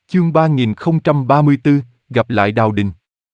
Chương 3034, gặp lại Đào Đình.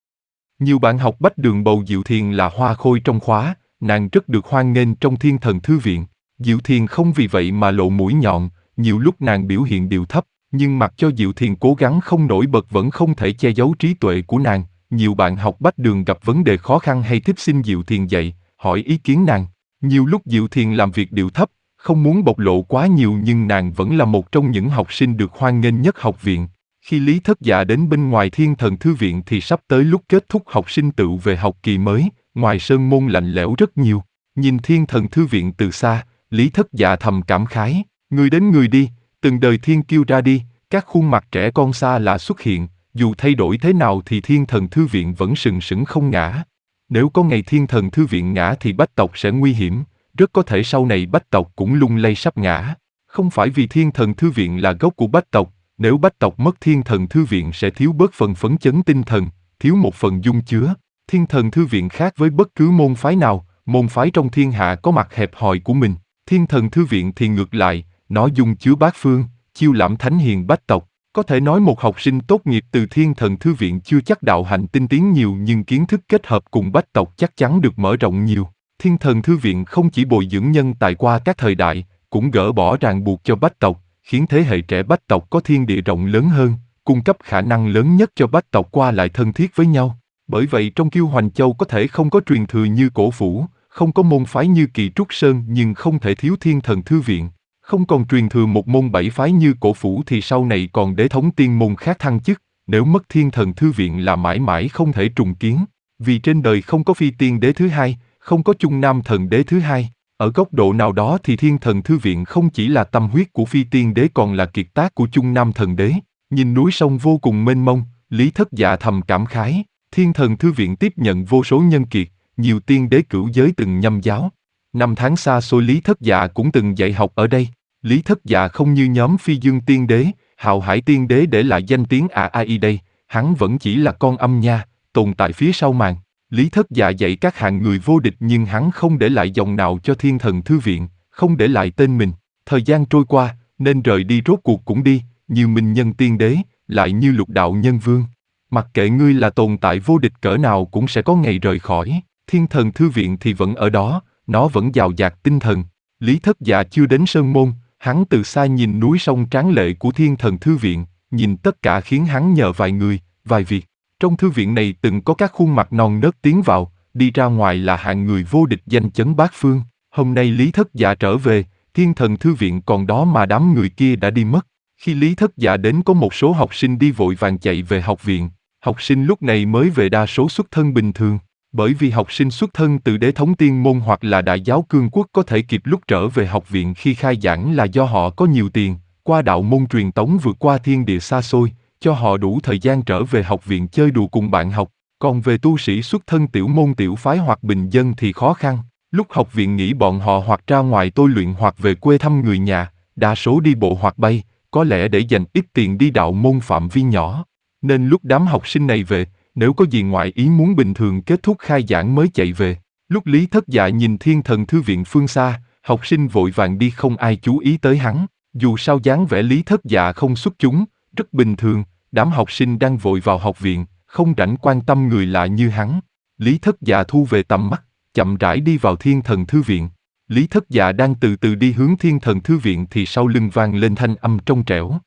Nhiều bạn học Bách Đường bầu Diệu Thiền là hoa khôi trong khóa, nàng rất được hoan nghênh trong Thiên Thần Thư viện. Diệu Thiền không vì vậy mà lộ mũi nhọn, nhiều lúc nàng biểu hiện điệu thấp, nhưng mặc cho Diệu Thiền cố gắng không nổi bật vẫn không thể che giấu trí tuệ của nàng. Nhiều bạn học Bách Đường gặp vấn đề khó khăn hay thích xin Diệu Thiền dạy, hỏi ý kiến nàng. Nhiều lúc Diệu Thiền làm việc điệu thấp, không muốn bộc lộ quá nhiều nhưng nàng vẫn là một trong những học sinh được hoan nghênh nhất học viện. Khi Lý Thất Dạ đến bên ngoài Thiên Thần Thư viện thì sắp tới lúc kết thúc học sinh tựu về học kỳ mới, ngoài sơn môn lạnh lẽo rất nhiều. Nhìn Thiên Thần Thư viện từ xa, Lý Thất Dạ thầm cảm khái, người đến người đi, từng đời thiên kiêu ra đi, các khuôn mặt trẻ con xa lạ xuất hiện, dù thay đổi thế nào thì Thiên Thần Thư viện vẫn sừng sững không ngã. Nếu có ngày Thiên Thần Thư viện ngã thì Bách tộc sẽ nguy hiểm, rất có thể sau này Bách tộc cũng lung lay sắp ngã. Không phải vì Thiên Thần Thư viện là gốc của Bách tộc, nếu Bách tộc mất Thiên Thần Thư viện sẽ thiếu bớt phần phấn chấn tinh thần, thiếu một phần dung chứa. Thiên Thần Thư viện khác với bất cứ môn phái nào, môn phái trong thiên hạ có mặt hẹp hòi của mình. Thiên Thần Thư viện thì ngược lại, nó dung chứa bát phương, chiêu lãm thánh hiền Bách tộc. Có thể nói một học sinh tốt nghiệp từ Thiên Thần Thư viện chưa chắc đạo hạnh tinh tiến nhiều nhưng kiến thức kết hợp cùng Bách tộc chắc chắn được mở rộng nhiều. Thiên Thần Thư viện không chỉ bồi dưỡng nhân tài qua các thời đại, cũng gỡ bỏ ràng buộc cho Bách tộc, khiến thế hệ trẻ Bách tộc có thiên địa rộng lớn hơn, cung cấp khả năng lớn nhất cho Bách tộc qua lại thân thiết với nhau. Bởi vậy trong Kiêu Hoành Châu có thể không có truyền thừa như Cổ Phủ, không có môn phái như Kỳ Trúc Sơn nhưng không thể thiếu Thiên Thần Thư viện. Không còn truyền thừa một môn bảy phái như Cổ Phủ thì sau này còn đế thống tiên môn khác thăng chức, nếu mất Thiên Thần Thư viện là mãi mãi không thể trùng kiến. Vì trên đời không có phi tiên đế thứ hai, không có Trung Nam Thần đế thứ hai. Ở góc độ nào đó thì Thiên Thần Thư viện không chỉ là tâm huyết của phi tiên đế còn là kiệt tác của Trung Nam Thần đế. Nhìn núi sông vô cùng mênh mông, Lý Thất Dạ thầm cảm khái. Thiên Thần Thư viện tiếp nhận vô số nhân kiệt, nhiều tiên đế cửu giới từng nhâm giáo. Năm tháng xa xôi Lý Thất Dạ cũng từng dạy học ở đây. Lý Thất Dạ không như nhóm Phi Dương tiên đế, Hạo Hải tiên đế để lại danh tiếng ai đây, hắn vẫn chỉ là con âm nha, tồn tại phía sau màn. Lý Thất Dạ dạy các hạng người vô địch nhưng hắn không để lại dòng nào cho Thiên Thần Thư viện, không để lại tên mình. Thời gian trôi qua, nên rời đi rốt cuộc cũng đi, như Minh Nhân tiên đế, lại như Lục Đạo Nhân Vương. Mặc kệ ngươi là tồn tại vô địch cỡ nào cũng sẽ có ngày rời khỏi, Thiên Thần Thư viện thì vẫn ở đó, nó vẫn giàu dạt tinh thần. Lý Thất Dạ chưa đến sơn môn, hắn từ xa nhìn núi sông tráng lệ của Thiên Thần Thư viện, nhìn tất cả khiến hắn nhờ vài người, vài việc. Trong thư viện này từng có các khuôn mặt non nớt tiến vào, đi ra ngoài là hạng người vô địch danh chấn bát phương. Hôm nay Lý Thất Dạ trở về, Thiên Thần Thư viện còn đó mà đám người kia đã đi mất. Khi Lý Thất Dạ đến có một số học sinh đi vội vàng chạy về học viện. Học sinh lúc này mới về đa số xuất thân bình thường. Bởi vì học sinh xuất thân từ đế thống tiên môn hoặc là đại giáo cương quốc có thể kịp lúc trở về học viện khi khai giảng là do họ có nhiều tiền, qua đạo môn truyền tống vượt qua thiên địa xa xôi, cho họ đủ thời gian trở về học viện chơi đùa cùng bạn học. Còn về tu sĩ xuất thân tiểu môn tiểu phái hoặc bình dân thì khó khăn. Lúc học viện nghỉ bọn họ hoặc ra ngoài tôi luyện hoặc về quê thăm người nhà, đa số đi bộ hoặc bay, có lẽ để dành ít tiền đi đạo môn phạm vi nhỏ. Nên lúc đám học sinh này về, nếu có gì ngoại ý muốn bình thường kết thúc khai giảng mới chạy về. Lúc Lý Thất Dạ nhìn Thiên Thần Thư viện phương xa, học sinh vội vàng đi không ai chú ý tới hắn. Dù sao dáng vẻ Lý Thất Dạ không xuất chúng, rất bình thường, đám học sinh đang vội vào học viện, không rảnh quan tâm người lạ như hắn. Lý Thất Dạ thu về tầm mắt, chậm rãi đi vào Thiên Thần Thư viện. Lý Thất Dạ đang từ từ đi hướng Thiên Thần Thư viện thì sau lưng vang lên thanh âm trong trẻo.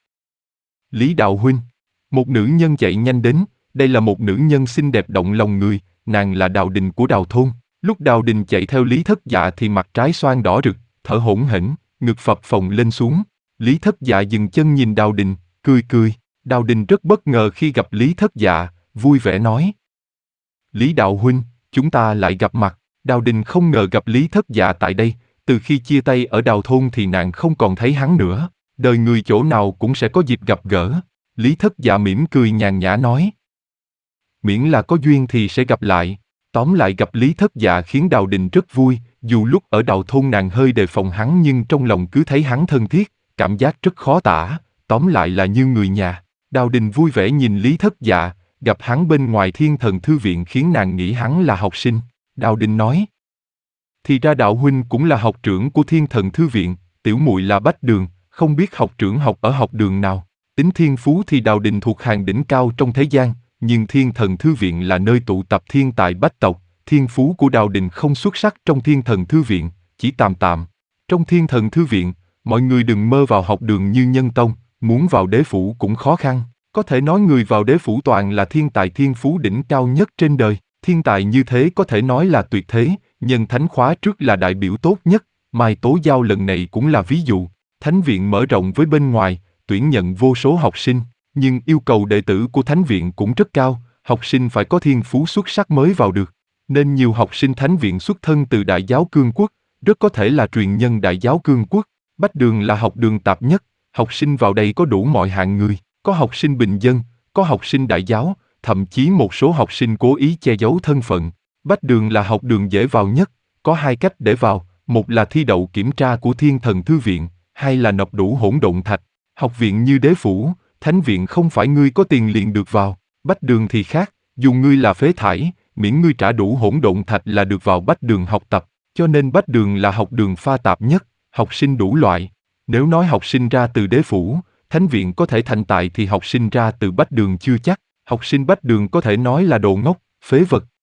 Lý Đạo huynh. Một nữ nhân chạy nhanh đến, đây là một nữ nhân xinh đẹp động lòng người, nàng là Đào Đình của Đào thôn. Lúc Đào Đình chạy theo Lý Thất Dạ thì mặt trái xoan đỏ rực, thở hổn hển, ngực phập phồng lên xuống. Lý Thất Dạ dừng chân nhìn Đào Đình, cười cười. Đào Đình rất bất ngờ khi gặp Lý Thất Dạ, vui vẻ nói. Lý Đạo huynh, chúng ta lại gặp mặt. Đào Đình không ngờ gặp Lý Thất Dạ tại đây, từ khi chia tay ở Đào thôn thì nàng không còn thấy hắn nữa. Đời người chỗ nào cũng sẽ có dịp gặp gỡ. Lý Thất Dạ mỉm cười nhàn nhã nói. Miễn là có duyên thì sẽ gặp lại. Tóm lại gặp Lý Thất Dạ khiến Đào Đình rất vui, dù lúc ở Đào thôn nàng hơi đề phòng hắn nhưng trong lòng cứ thấy hắn thân thiết, cảm giác rất khó tả, tóm lại là như người nhà. Đào Đình vui vẻ nhìn Lý Thất Dạ, gặp hắn bên ngoài Thiên Thần Thư viện khiến nàng nghĩ hắn là học sinh. Đào Đình nói. Thì ra đạo huynh cũng là học trưởng của Thiên Thần Thư viện, tiểu muội là Bách Đường, không biết học trưởng học ở học đường nào. Tính thiên phú thì Đào Đình thuộc hàng đỉnh cao trong thế gian, nhưng Thiên Thần Thư Viện là nơi tụ tập thiên tài bách tộc, thiên phú của Đào Đình không xuất sắc trong Thiên Thần Thư Viện, chỉ tạm tạm. Trong Thiên Thần Thư Viện, mọi người đừng mơ vào học đường như Nhân Tông, muốn vào đế phủ cũng khó khăn. Có thể nói người vào đế phủ toàn là thiên tài thiên phú đỉnh cao nhất trên đời. Thiên tài như thế có thể nói là tuyệt thế, Nhân Thánh khóa trước là đại biểu tốt nhất, Mai Tố Giao lần này cũng là ví dụ. Thánh viện mở rộng với bên ngoài, tuyển nhận vô số học sinh, nhưng yêu cầu đệ tử của Thánh viện cũng rất cao, học sinh phải có thiên phú xuất sắc mới vào được. Nên nhiều học sinh Thánh viện xuất thân từ Đại Giáo Cương Quốc, rất có thể là truyền nhân Đại Giáo Cương Quốc. Bách Đường là học đường tạp nhất, học sinh vào đây có đủ mọi hạng người, có học sinh bình dân, có học sinh đại giáo, thậm chí một số học sinh cố ý che giấu thân phận. Bách Đường là học đường dễ vào nhất, có hai cách để vào, một là thi đậu kiểm tra của Thiên Thần Thư Viện, hai là nộp đủ hỗn độn thạch. Học viện như đế phủ, Thánh viện không phải ngươi có tiền liền được vào, Bách Đường thì khác, dù ngươi là phế thải, miễn ngươi trả đủ hỗn độn thạch là được vào Bách Đường học tập, cho nên Bách Đường là học đường pha tạp nhất, học sinh đủ loại. Nếu nói học sinh ra từ đế phủ, Thánh viện có thể thành tài thì học sinh ra từ Bách Đường chưa chắc, học sinh Bách Đường có thể nói là đồ ngốc, phế vật.